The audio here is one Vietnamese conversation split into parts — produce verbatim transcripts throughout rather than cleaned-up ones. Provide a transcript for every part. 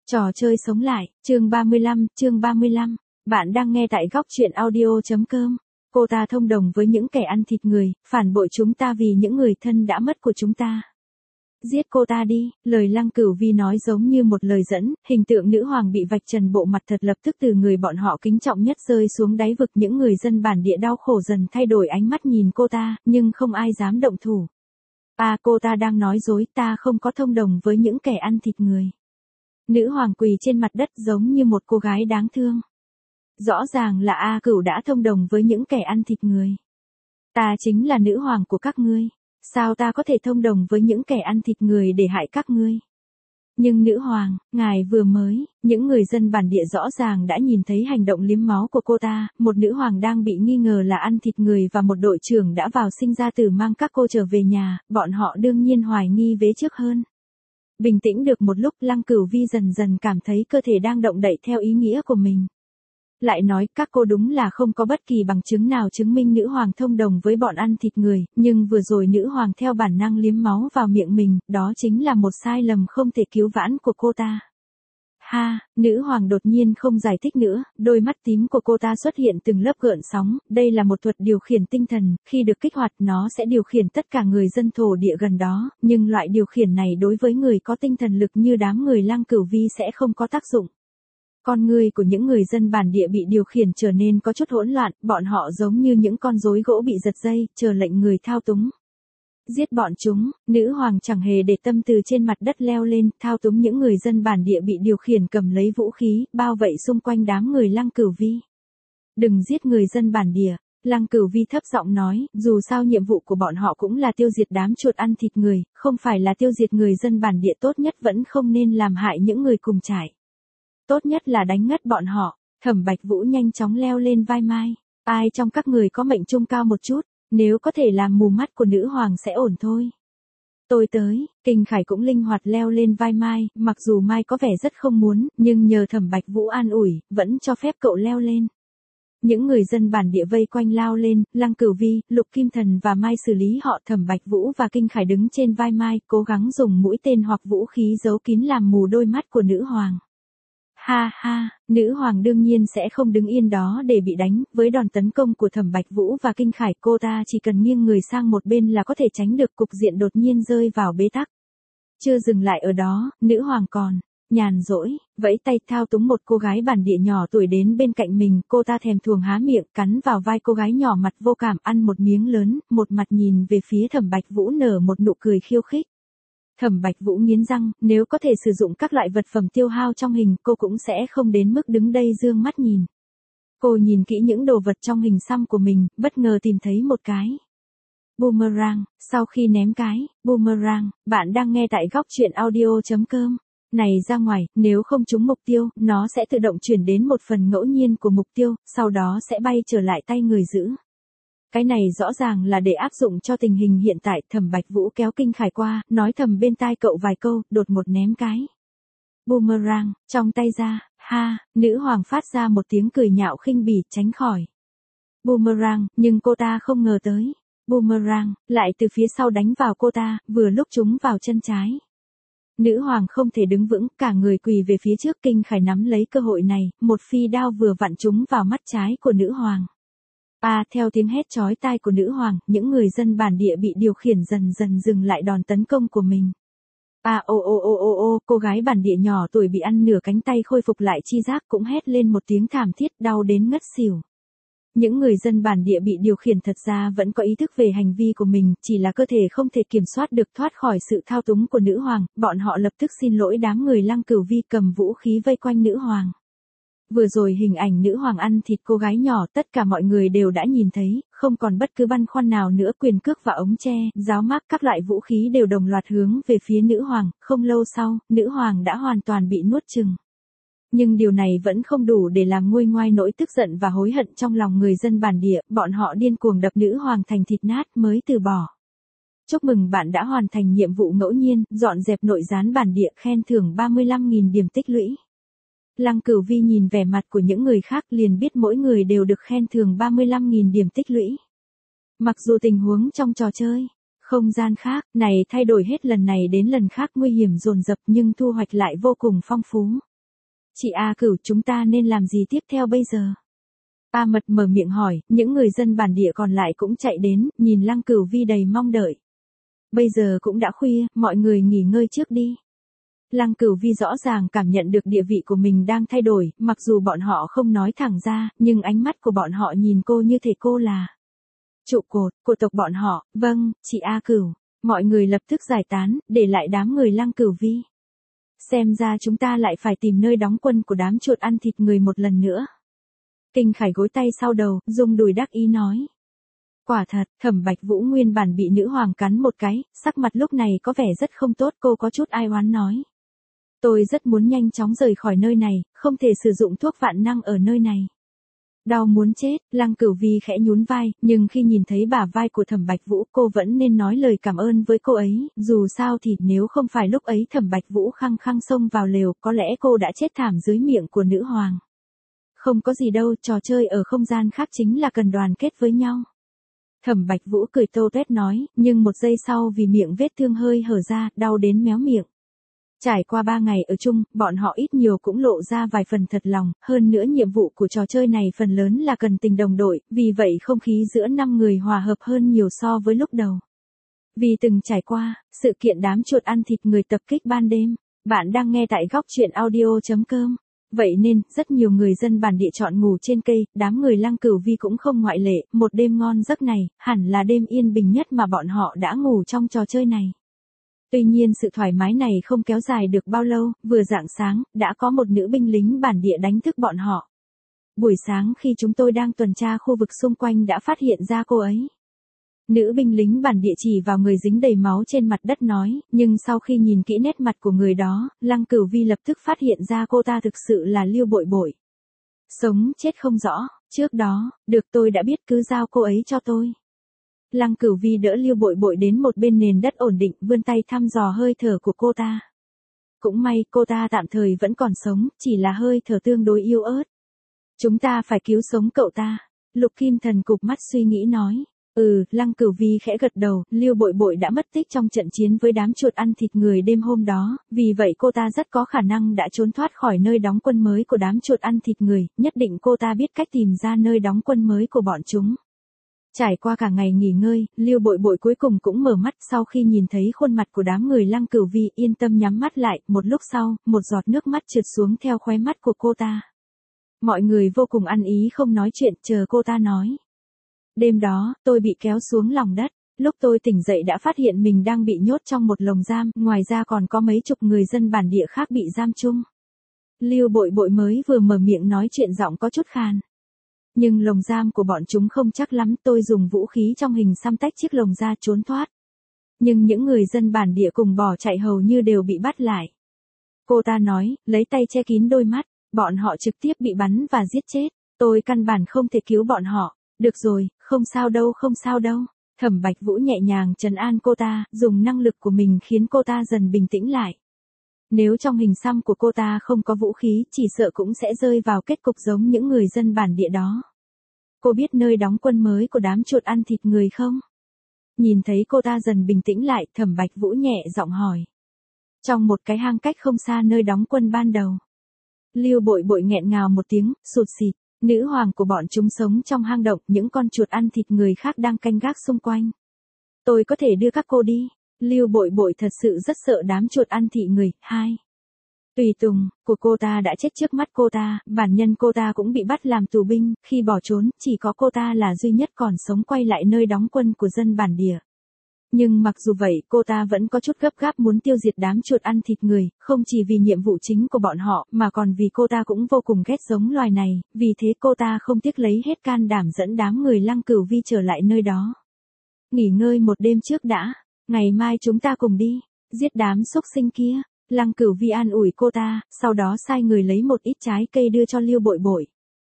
Trò chơi sống lại, chương ba mươi lăm, chương ba mươi lăm. Bạn đang nghe tại góc truyện audio chấm com. Cô ta thông đồng với những kẻ ăn thịt người, phản bội chúng ta vì những người thân đã mất của chúng ta. Giết cô ta đi, lời Lăng Cửu Vi nói giống như một lời dẫn, hình tượng nữ hoàng bị vạch trần bộ mặt thật lập tức từ người bọn họ kính trọng nhất rơi xuống đáy vực. Những người dân bản địa đau khổ dần thay đổi ánh mắt nhìn cô ta, nhưng không ai dám động thủ. À, cô ta đang nói dối, ta không có thông đồng với những kẻ ăn thịt người. Nữ hoàng quỳ trên mặt đất giống như một cô gái đáng thương. Rõ ràng là A Cửu đã thông đồng với những kẻ ăn thịt người. Ta chính là nữ hoàng của các ngươi. Sao ta có thể thông đồng với những kẻ ăn thịt người để hại các ngươi? Nhưng nữ hoàng, ngài vừa mới, những người dân bản địa rõ ràng đã nhìn thấy hành động liếm máu của cô ta, một nữ hoàng đang bị nghi ngờ là ăn thịt người và một đội trưởng đã vào sinh ra tử mang các cô trở về nhà, bọn họ đương nhiên hoài nghi vế trước hơn. Bình tĩnh được một lúc, Lăng Cửu Vi dần dần cảm thấy cơ thể đang động đậy theo ý nghĩa của mình. Lại nói, các cô đúng là không có bất kỳ bằng chứng nào chứng minh nữ hoàng thông đồng với bọn ăn thịt người, nhưng vừa rồi nữ hoàng theo bản năng liếm máu vào miệng mình, đó chính là một sai lầm không thể cứu vãn của cô ta. Ha, nữ hoàng đột nhiên không giải thích nữa, đôi mắt tím của cô ta xuất hiện từng lớp gợn sóng, đây là một thuật điều khiển tinh thần, khi được kích hoạt nó sẽ điều khiển tất cả người dân thổ địa gần đó, nhưng loại điều khiển này đối với người có tinh thần lực như đám người Lăng Cửu Vi sẽ không có tác dụng. Con người của những người dân bản địa bị điều khiển trở nên có chút hỗn loạn, bọn họ giống như những con rối gỗ bị giật dây, chờ lệnh người thao túng. Giết bọn chúng, nữ hoàng chẳng hề để tâm từ trên mặt đất leo lên, thao túng những người dân bản địa bị điều khiển cầm lấy vũ khí, bao vây xung quanh đám người Lăng Cửu Vi. Đừng giết người dân bản địa, Lăng Cửu Vi thấp giọng nói, dù sao nhiệm vụ của bọn họ cũng là tiêu diệt đám chuột ăn thịt người, không phải là tiêu diệt người dân bản địa, tốt nhất vẫn không nên làm hại những người cùng trải. Tốt nhất là đánh ngất bọn họ. Thẩm Bạch Vũ nhanh chóng leo lên vai Mai. Ai trong các người có mệnh trung cao một chút, nếu có thể làm mù mắt của nữ hoàng sẽ ổn thôi. Tôi tới, Kinh Khải cũng linh hoạt leo lên vai Mai, mặc dù Mai có vẻ rất không muốn, nhưng nhờ Thẩm Bạch Vũ an ủi, vẫn cho phép cậu leo lên. Những người dân bản địa vây quanh lao lên, Lăng Cửu Vi, Lục Kim Thần và Mai xử lý họ. Thẩm Bạch Vũ và Kinh Khải đứng trên vai Mai, cố gắng dùng mũi tên hoặc vũ khí giấu kín làm mù đôi mắt của nữ hoàng. Ha ha, nữ hoàng đương nhiên sẽ không đứng yên đó để bị đánh, với đòn tấn công của Thẩm Bạch Vũ và Kinh Khải cô ta chỉ cần nghiêng người sang một bên là có thể tránh được, cục diện đột nhiên rơi vào bế tắc. Chưa dừng lại ở đó, nữ hoàng còn nhàn rỗi, vẫy tay thao túng một cô gái bản địa nhỏ tuổi đến bên cạnh mình, cô ta thèm thuồng há miệng, cắn vào vai cô gái nhỏ mặt vô cảm, ăn một miếng lớn, một mặt nhìn về phía Thẩm Bạch Vũ nở một nụ cười khiêu khích. Thẩm Bạch Vũ nghiến răng, nếu có thể sử dụng các loại vật phẩm tiêu hao trong hình, cô cũng sẽ không đến mức đứng đây dương mắt nhìn. Cô nhìn kỹ những đồ vật trong hình xăm của mình, bất ngờ tìm thấy một cái boomerang. Sau khi ném cái boomerang, bạn đang nghe tại góc truyện audio chấm com. Này ra ngoài, nếu không trúng mục tiêu, nó sẽ tự động chuyển đến một phần ngẫu nhiên của mục tiêu, sau đó sẽ bay trở lại tay người giữ. Cái này rõ ràng là để áp dụng cho tình hình hiện tại. Thẩm Bạch Vũ kéo Kinh Khải qua, nói thầm bên tai cậu vài câu, đột một ném cái boomerang trong tay ra. Ha, nữ hoàng phát ra một tiếng cười nhạo khinh bỉ, tránh khỏi boomerang, nhưng cô ta không ngờ tới boomerang lại từ phía sau đánh vào cô ta, vừa lúc trúng vào chân trái. Nữ hoàng không thể đứng vững, cả người quỳ về phía trước. Kinh Khải nắm lấy cơ hội này, một phi đao vừa vặn trúng vào mắt trái của nữ hoàng. À, theo tiếng hét chói tai của nữ hoàng, những người dân bản địa bị điều khiển dần dần dừng lại đòn tấn công của mình. À, ô ô ô ô ô, cô gái bản địa nhỏ tuổi bị ăn nửa cánh tay khôi phục lại chi giác cũng hét lên một tiếng thảm thiết, đau đến ngất xỉu. Những người dân bản địa bị điều khiển thật ra vẫn có ý thức về hành vi của mình, chỉ là cơ thể không thể kiểm soát được, thoát khỏi sự thao túng của nữ hoàng, bọn họ lập tức xin lỗi đám người Lăng Cửu Vi, cầm vũ khí vây quanh nữ hoàng. Vừa rồi hình ảnh nữ hoàng ăn thịt cô gái nhỏ, tất cả mọi người đều đã nhìn thấy, không còn bất cứ băn khoăn nào nữa, quyền cước và ống tre, giáo mác, các loại vũ khí đều đồng loạt hướng về phía nữ hoàng, không lâu sau, nữ hoàng đã hoàn toàn bị nuốt chừng. Nhưng điều này vẫn không đủ để làm nguôi ngoai nỗi tức giận và hối hận trong lòng người dân bản địa, bọn họ điên cuồng đập nữ hoàng thành thịt nát mới từ bỏ. Chúc mừng bạn đã hoàn thành nhiệm vụ ngẫu nhiên, dọn dẹp nội gián bản địa, khen thưởng ba mươi lăm nghìn điểm tích lũy. Lăng Cửu Vi nhìn vẻ mặt của những người khác liền biết mỗi người đều được khen thưởng ba mươi lăm nghìn điểm tích lũy. Mặc dù tình huống trong trò chơi, không gian khác, này thay đổi hết lần này đến lần khác, nguy hiểm dồn dập nhưng thu hoạch lại vô cùng phong phú. Chị A Cửu, chúng ta nên làm gì tiếp theo bây giờ? A Mật mở miệng hỏi, những người dân bản địa còn lại cũng chạy đến, nhìn Lăng Cửu Vi đầy mong đợi. Bây giờ cũng đã khuya, mọi người nghỉ ngơi trước đi. Lăng Cửu Vi rõ ràng cảm nhận được địa vị của mình đang thay đổi, mặc dù bọn họ không nói thẳng ra, nhưng ánh mắt của bọn họ nhìn cô như thể cô là trụ cột của tộc bọn họ. Vâng, chị A Cửu. Mọi người lập tức giải tán, để lại đám người Lăng Cửu Vi. Xem ra chúng ta lại phải tìm nơi đóng quân của đám chuột ăn thịt người một lần nữa. Kinh Khải gối tay sau đầu, rung đùi đắc ý nói. Quả thật, Thẩm Bạch Vũ nguyên bản bị nữ hoàng cắn một cái, sắc mặt lúc này có vẻ rất không tốt, cô có chút ai oán nói. Tôi rất muốn nhanh chóng rời khỏi nơi này, không thể sử dụng thuốc vạn năng ở nơi này. Đau muốn chết, Lăng Cửu Vi khẽ nhún vai, nhưng khi nhìn thấy bả vai của Thẩm Bạch Vũ cô vẫn nên nói lời cảm ơn với cô ấy, dù sao thì nếu không phải lúc ấy Thẩm Bạch Vũ khăng khăng xông vào lều, có lẽ cô đã chết thảm dưới miệng của nữ hoàng. Không có gì đâu, trò chơi ở không gian khác chính là cần đoàn kết với nhau. Thẩm Bạch Vũ cười tô tuét nói, nhưng một giây sau vì miệng vết thương hơi hở ra, đau đến méo miệng. Trải qua ba ngày ở chung, bọn họ ít nhiều cũng lộ ra vài phần thật lòng, hơn nữa nhiệm vụ của trò chơi này phần lớn là cần tình đồng đội, vì vậy không khí giữa năm người hòa hợp hơn nhiều so với lúc đầu. Vì từng trải qua, sự kiện đám chuột ăn thịt người tập kích ban đêm, bạn đang nghe tại góc truyện audio chấm com. Vậy nên, rất nhiều người dân bản địa chọn ngủ trên cây, đám người Lăng Cửu Vi cũng không ngoại lệ, một đêm ngon giấc này, hẳn là đêm yên bình nhất mà bọn họ đã ngủ trong trò chơi này. Tuy nhiên sự thoải mái này không kéo dài được bao lâu, vừa rạng sáng, đã có một nữ binh lính bản địa đánh thức bọn họ. Buổi sáng khi chúng tôi đang tuần tra khu vực xung quanh đã phát hiện ra cô ấy. Nữ binh lính bản địa chỉ vào người dính đầy máu trên mặt đất nói, nhưng sau khi nhìn kỹ nét mặt của người đó, Lăng Cửu Vi lập tức phát hiện ra cô ta thực sự là Lưu Bội Bội. Sống chết không rõ, trước đó, được tôi đã biết cứ giao cô ấy cho tôi. Lăng Cửu Vi đỡ Lưu Bội Bội đến một bên nền đất ổn định, vươn tay thăm dò hơi thở của cô ta. Cũng may cô ta tạm thời vẫn còn sống, chỉ là hơi thở tương đối yếu ớt. Chúng ta phải cứu sống cậu ta. Lục Kim Thần cụp mắt suy nghĩ nói. Ừ, Lăng Cửu Vi khẽ gật đầu, Lưu Bội Bội đã mất tích trong trận chiến với đám chuột ăn thịt người đêm hôm đó, vì vậy cô ta rất có khả năng đã trốn thoát khỏi nơi đóng quân mới của đám chuột ăn thịt người, nhất định cô ta biết cách tìm ra nơi đóng quân mới của bọn chúng. Trải qua cả ngày nghỉ ngơi, Lưu Bội Bội cuối cùng cũng mở mắt sau khi nhìn thấy khuôn mặt của đám người Lăng Cửu Vi, yên tâm nhắm mắt lại, một lúc sau, một giọt nước mắt trượt xuống theo khóe mắt của cô ta. Mọi người vô cùng ăn ý không nói chuyện, chờ cô ta nói. Đêm đó, tôi bị kéo xuống lòng đất, lúc tôi tỉnh dậy đã phát hiện mình đang bị nhốt trong một lồng giam, ngoài ra còn có mấy chục người dân bản địa khác bị giam chung. Lưu Bội Bội mới vừa mở miệng nói chuyện giọng có chút khàn. Nhưng lồng giam của bọn chúng không chắc lắm, tôi dùng vũ khí trong hình xăm tách chiếc lồng ra trốn thoát. Nhưng những người dân bản địa cùng bỏ chạy hầu như đều bị bắt lại. Cô ta nói, lấy tay che kín đôi mắt, bọn họ trực tiếp bị bắn và giết chết, tôi căn bản không thể cứu bọn họ. Được rồi, không sao đâu không sao đâu. Thẩm Bạch Vũ nhẹ nhàng trấn an cô ta, dùng năng lực của mình khiến cô ta dần bình tĩnh lại. Nếu trong hình xăm của cô ta không có vũ khí, chỉ sợ cũng sẽ rơi vào kết cục giống những người dân bản địa đó. Cô biết nơi đóng quân mới của đám chuột ăn thịt người không? Nhìn thấy cô ta dần bình tĩnh lại, Thẩm Bạch Vũ nhẹ giọng hỏi. Trong một cái hang cách không xa nơi đóng quân ban đầu. Lưu Bội Bội nghẹn ngào một tiếng, sụt sịt. Nữ hoàng của bọn chúng sống trong hang động, những con chuột ăn thịt người khác đang canh gác xung quanh. Tôi có thể đưa các cô đi. Lưu Bội Bội thật sự rất sợ đám chuột ăn thịt người. Hai. Tùy tùng của cô ta đã chết trước mắt cô ta, bản nhân cô ta cũng bị bắt làm tù binh, khi bỏ trốn, chỉ có cô ta là duy nhất còn sống quay lại nơi đóng quân của dân bản địa. Nhưng mặc dù vậy, cô ta vẫn có chút gấp gáp muốn tiêu diệt đám chuột ăn thịt người, không chỉ vì nhiệm vụ chính của bọn họ, mà còn vì cô ta cũng vô cùng ghét giống loài này, vì thế cô ta không tiếc lấy hết can đảm dẫn đám người Lăng Cửu Vi trở lại nơi đó. Nghỉ ngơi một đêm trước đã, ngày mai chúng ta cùng đi, giết đám xúc sinh kia. Lăng Cửu Vi an ủi cô ta, sau đó sai người lấy một ít trái cây đưa cho Lưu Bội Bội.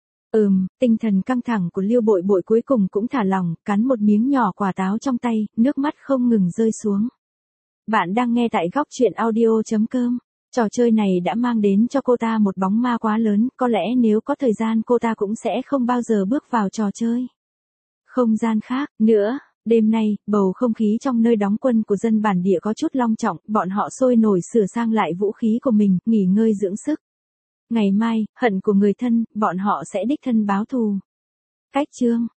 Ừm, tinh thần căng thẳng của Lưu Bội Bội cuối cùng cũng thả lỏng, cắn một miếng nhỏ quả táo trong tay, nước mắt không ngừng rơi xuống. Bạn đang nghe tại góc truyện audio chấm com. Trò chơi này đã mang đến cho cô ta một bóng ma quá lớn, có lẽ nếu có thời gian cô ta cũng sẽ không bao giờ bước vào trò chơi. Không gian khác, nữa. Đêm nay, bầu không khí trong nơi đóng quân của dân bản địa có chút long trọng, bọn họ sôi nổi sửa sang lại vũ khí của mình, nghỉ ngơi dưỡng sức. Ngày mai, hận của người thân, bọn họ sẽ đích thân báo thù. Cách chương